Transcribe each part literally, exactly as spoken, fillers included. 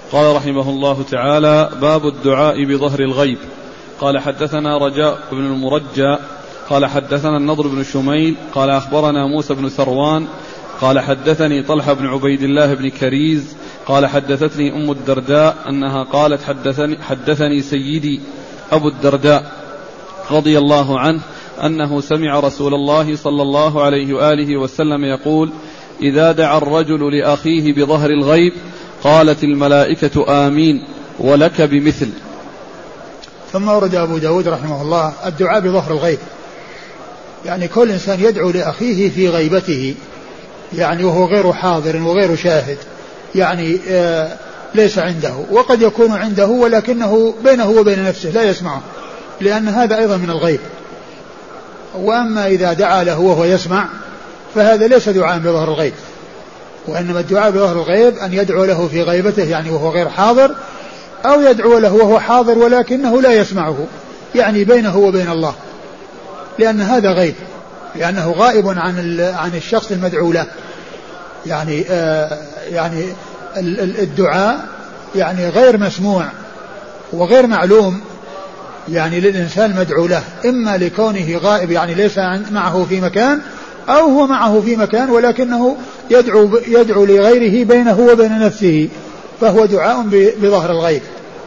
قال رحمه الله تعالى: باب الدعاء بظهر الغيب. قال حدثنا رجاء بن المرجى قال حدثنا النضر بن شميل قال أخبرنا موسى بن ثروان قال حدثني طلحة بن عبيد الله بن كريز قال حدثتني أم الدرداء أنها قالت حدثني, حدثني سيدي أبو الدرداء رضي الله عنه أنه سمع رسول الله صلى الله عليه وآله وسلم يقول: إذا دعا الرجل لأخيه بظهر الغيب قالت الملائكة آمين ولك بمثل. ثم ورد أبو داود رحمه الله الدعاء بظهر الغيب، يعني كل إنسان يدعو لأخيه في غيبته، يعني وهو غير حاضر وغير شاهد، يعني آه ليس عنده، وقد يكون عنده ولكنه بينه وبين نفسه لا يسمعه، لأن هذا أيضا من الغيب. وأما إذا دعا له وهو يسمع فهذا ليس دعاء بظهر الغيب، وإنما الدعاء بظهر الغيب أن يدعو له في غيبته يعني وهو غير حاضر، أو يدعو له وهو حاضر ولكنه لا يسمعه، يعني بينه وبين الله، لأن هذا غيب، لأنه غائب عن عن الشخص المدعو له. يعني آه يعني الدعاء يعني غير مسموع وغير معلوم يعني للإنسان المدعو له، إما لكونه غائب يعني ليس معه في مكان، أو هو معه في مكان ولكنه يدعو, يدعو لغيره بينه وبين نفسه، فهو دعاء بظهر الغيب.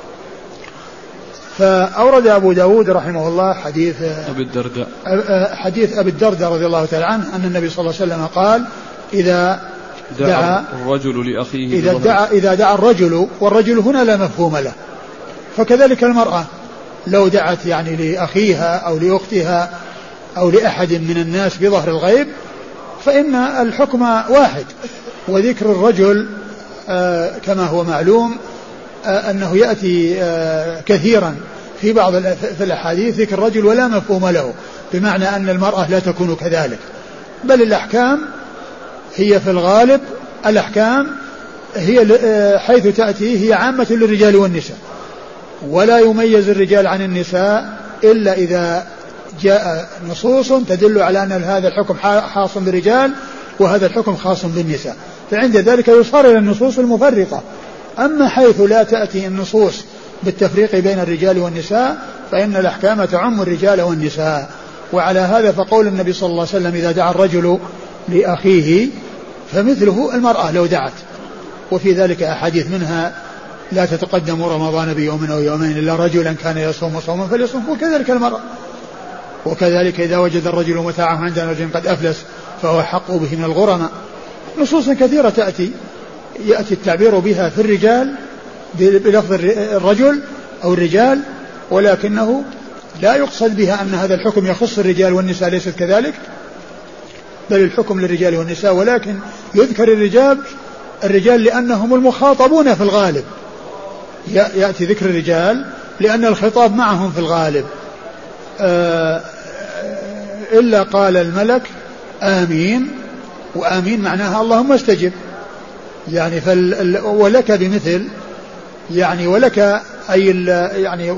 فأورد أبو داود رحمه الله حديث أبي الدرداء حديث أبي الدرداء رضي الله تعالى عنه أن النبي صلى الله عليه وسلم قال: إذا دعا الرجل لأخيه إذا دعا, إذا دعا الرجل، والرجل هنا لا مفهوم له، فكذلك المرأة لو دعت يعني لأخيها أو لأختها أو لأحد من الناس بظهر الغيب فإن الحكم واحد. وذكر الرجل آه كما هو معلوم آه أنه يأتي آه كثيرا في بعض في الأحاديث ذكر الرجل ولا مفهوم له، بمعنى أن المرأة لا تكون كذلك، بل الأحكام هي في الغالب الأحكام هي حيث تأتي هي عامة للرجال والنساء، ولا يميز الرجال عن النساء إلا إذا جاء نصوص تدل على أن هذا الحكم خاص بالرجال وهذا الحكم خاص بالنساء، فعند ذلك يصار إلى النصوص المفرقة. أما حيث لا تأتي النصوص بالتفريق بين الرجال والنساء فإن الأحكام تعم الرجال والنساء. وعلى هذا فقول النبي صلى الله عليه وسلم: إذا دعا الرجل لأخيه فمثله المرأة لو دعت. وفي ذلك أحاديث منها: لا تتقدم رمضان بيوم أو يومين إلا رجلا كان يصوم صوما فليصوم، وكذلك المرأة. وكذلك إذا وجد الرجل متاعه عند رجل قد أفلس فهو حق به من الغرماء. نصوص كثيرة تأتي يأتي التعبير بها في الرجال بلفظ الرجل أو الرجال، ولكنه لا يقصد بها أن هذا الحكم يخص الرجال والنساء، ليست كذلك، بل الحكم للرجال والنساء، ولكن يذكر الرجال الرجال لأنهم المخاطبون في الغالب، يأتي ذكر الرجال لأن الخطاب معهم في الغالب. إلا قال الملك آمين، وآمين معناها اللهم استجب، يعني فال ولك بمثل، يعني ولك أي يعني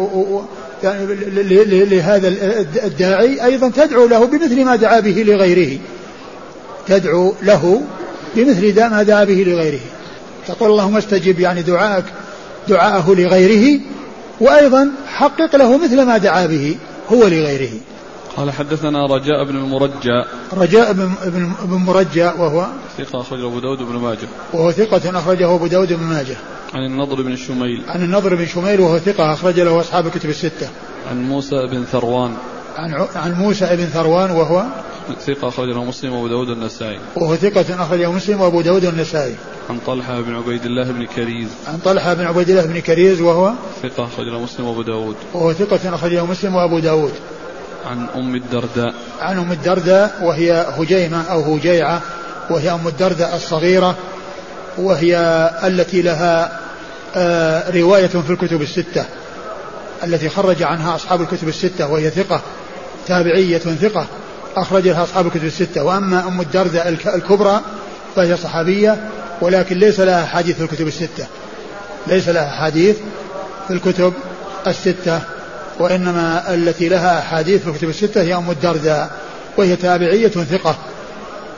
لهذا الداعي أيضا تدعو له بمثل ما دعا به لغيره، تدعو له بمثل ما دعا به لغيره، تقول اللهم استجب يعني دعاءك دعاءه لغيره، وأيضا حقق له مثل ما دعا به هو لغيره. قال حدثنا رجاء بن المرجى رجاء بن مرجى وهو ثقة أخرجه أبو داود بن ماجه وهو ثقة أخرجه أبو داود بن ماجه. عن النضر بن شميل عن النضر بن شميل وهو ثقة أخرج له أصحاب الكتب الستة. عن موسى بن ثروان عن عن موسى بن ثروان وهو ثقة أخرجه مسلم وأبو داود النسائي وهو ثقة أخرجه مسلم وأبو داود النسائي. عن طلحة بن عبيد الله بن كريز عن طلحة بن عبيد الله بن كريز وهو ثقة أخرجه مسلم وأبو داود وهو ثقة أخرجه مسلم وأبو داود. عن أم الدرداء عن أم الدرداء وهي هجيمة أو هجيعة، وهي أم الدرداء الصغيرة، وهي التي لها آه رواية في الكتب الستة التي خرج عنها أصحاب الكتب الستة، وهي ثقة تابعية ثقة أخرج لها أصحاب الكتب الستة. وأما أم الدرداء الكبرى فهي صحابية ولكن ليس لها حديث في الكتب الستة، ليس لها حديث في الكتب الستة، وإنما التي لها حديث في الكتب الستة هي أم الدرداء وهي تابعية ثقة.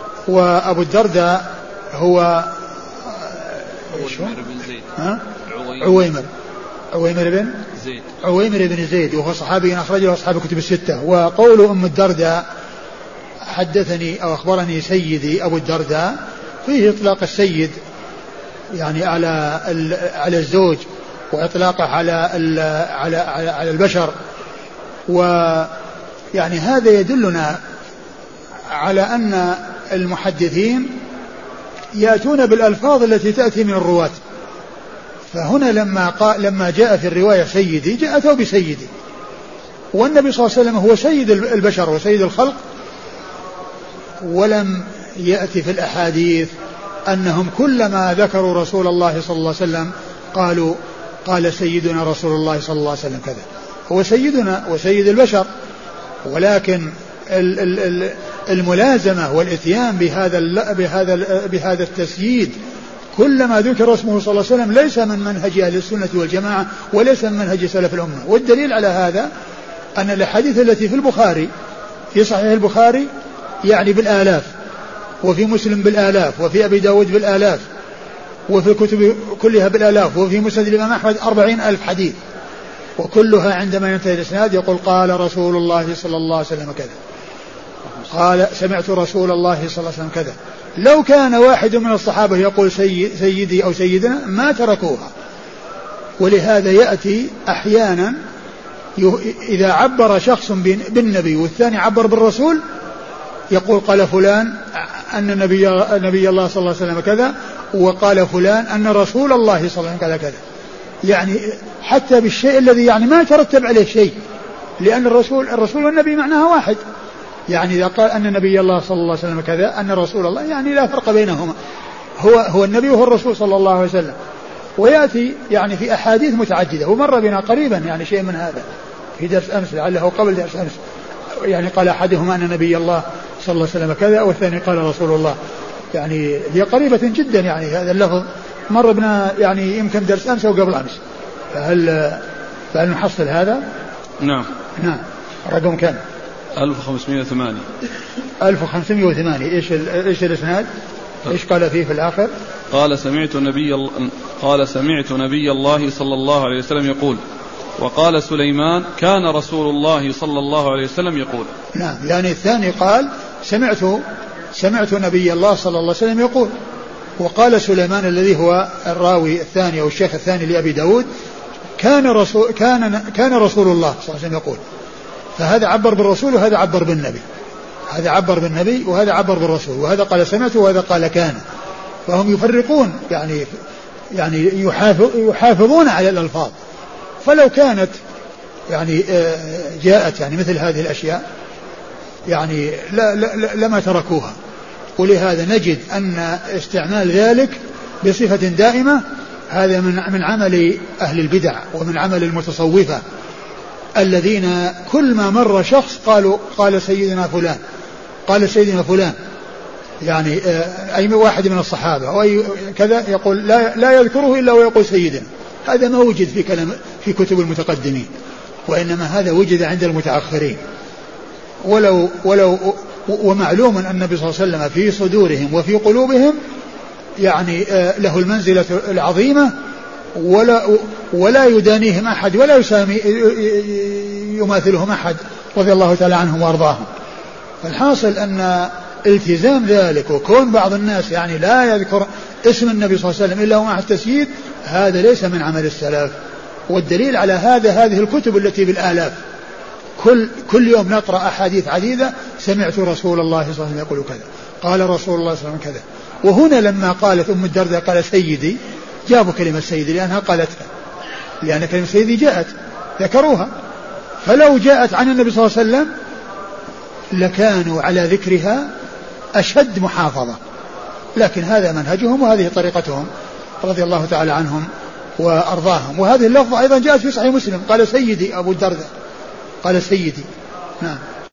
وأبو الدرداء هو عويمر بن زيد ها؟ عويمر عويمر عويمر بن زيد عويمر بن زيد وهو صحابي أخرجه أصحاب الكتب الستة. وقول أم الدرداء حدثني أو أخبرني سيدي أبو الدرداء فيه إطلاق السيد يعني على على الزوج وإطلاقه على على على, على البشر. ويعني هذا يدلنا على أن المحدثين يأتون بالألفاظ التي تأتي من الرواة. فهنا لما قال لما جاء في الرواية سيدي جاءته بسيدي، والنبي صلى الله عليه وسلم هو سيد البشر وسيد الخلق، ولم يأتي في الأحاديث أنهم كلما ذكروا رسول الله صلى الله عليه وسلم قالوا قال سيدنا رسول الله صلى الله عليه وسلم كذا. هو سيدنا وسيد البشر، ولكن الملازمة والإتيان بهذا بهذا بهذا التسييد كلما ذكر اسمه صلى الله عليه وسلم ليس من منهج أهل السنة والجماعة وليس من منهج سلف الأمة. والدليل على هذا أن الأحاديث التي في البخاري في صحيح البخاري يعني بالآلاف، وفي مسلم بالآلاف، وفي أبي داود بالآلاف، وفي الكتب كلها بالآلاف، وفي مسند الإمام أحمد أربعين ألف حديث، وكلها عندما ينتهي الإسناد يقول قال رسول الله صلى الله عليه وسلم كذا، قال سمعت رسول الله صلى الله عليه وسلم كذا. لو كان واحد من الصحابة يقول سيد سيدي أو سيدنا ما تركوها. ولهذا يأتي أحيانا إذا عبر شخص بالنبي والثاني عبر بالرسول يقول قال فلان أن النبي, النبي الله صلى الله عليه وسلم كذا، وقال فلان أن رسول الله صلى الله عليه وسلم كذا كذا، يعني حتى بالشيء الذي يعني ما يترتب عليه شيء، لأن الرسول الرسول والنبي معناها واحد. يعني إذا قال أن النبي الله صلى الله عليه وسلم كذا أن رسول الله يعني لا فرق بينهما، هو هو النبي وهو الرسول صلى الله عليه وسلم. ويأتي يعني في أحاديث متعددة، ومر بنا قريبا يعني شيء من هذا في درس أمس لعله قبل درس أمس، يعني قال أحدهما أن نبي الله صلى الله عليه وسلم كذا والثاني قال رسول الله، يعني هي قريبة جدا. يعني هذا اللفظ مر بنا يعني يمكن درس أمس أو قبل أمس. فهل فهل نحصل هذا؟ نعم نعم. رقم كم؟ ألف وخمسمائة وثمانية. ألف وخمسمائة وثمانية. إيش إيش الإسناد؟ إيش قال فيه في الآخر؟ قال سمعت نبي قال سمعت نبي الله صلى الله عليه وسلم يقول وقال سليمان كان رسول الله صلى الله عليه وسلم يقول. نعم، يعني الثاني قال سمعت سمعت نبي الله صلى الله عليه وسلم يقول، وقال سليمان الذي هو الراوي الثاني أو الشيخ الثاني لأبي داود كان رسول كان كان رسول الله صلى الله عليه وسلم يقول. فهذا عبر بالرسول وهذا عبر بالنبي، هذا عبر بالنبي وهذا عبر بالرسول، وهذا قال سمعت وهذا قال كان. فهم يفرقون يعني يعني يحافظون على الألفاظ. فلو كانت يعني جاءت يعني مثل هذه الأشياء يعني لا لا لما تركوها. ولهذا نجد أن استعمال ذلك بصفة دائمة هذا من من عمل أهل البدع ومن عمل المتصوفة الذين كل ما مر شخص قالوا قال سيدنا فلان قال سيدنا فلان، يعني أي واحد من الصحابة أو أي كذا يقول لا لا يذكره إلا ويقول سيدنا. هذا ما وجد في كلام في كتب المتقدمين، وإنما هذا وجد عند المتأخرين. ولو ولو ومعلوم أن النبي صلى الله عليه وسلم في صدورهم وفي قلوبهم يعني له المنزلة العظيمة، ولا ولا يدانيهم أحد ولا يسامي يماثلهم أحد رضي الله تعالى عنهم وأرضاهم. فالحاصل أن التزام ذلك وكون بعض الناس يعني لا يذكر اسم النبي صلى الله عليه وسلم إلا ومع التسييد هذا ليس من عمل السلف. والدليل على هذا هذه الكتب التي بالآلاف، كل كل يوم نقرأ أحاديث عديدة سمعت رسول الله صلى الله عليه وسلم يقول كذا، قال رسول الله صلى الله عليه وسلم كذا. وهنا لما قالت أم الدرداء قال سيدي جابوا كلمة سيدي لأنها قالتها، لأن كلمة سيدي جاءت ذكروها. فلو جاءت عن النبي صلى الله عليه وسلم لكانوا على ذكرها أشد محافظة، لكن هذا منهجهم وهذه طريقتهم رضي الله تعالى عنهم وأرضاهم. وهذه اللفظة أيضا جاءت في صحيح مسلم قال سيدي أبو الدرداء قال سيدي. نعم.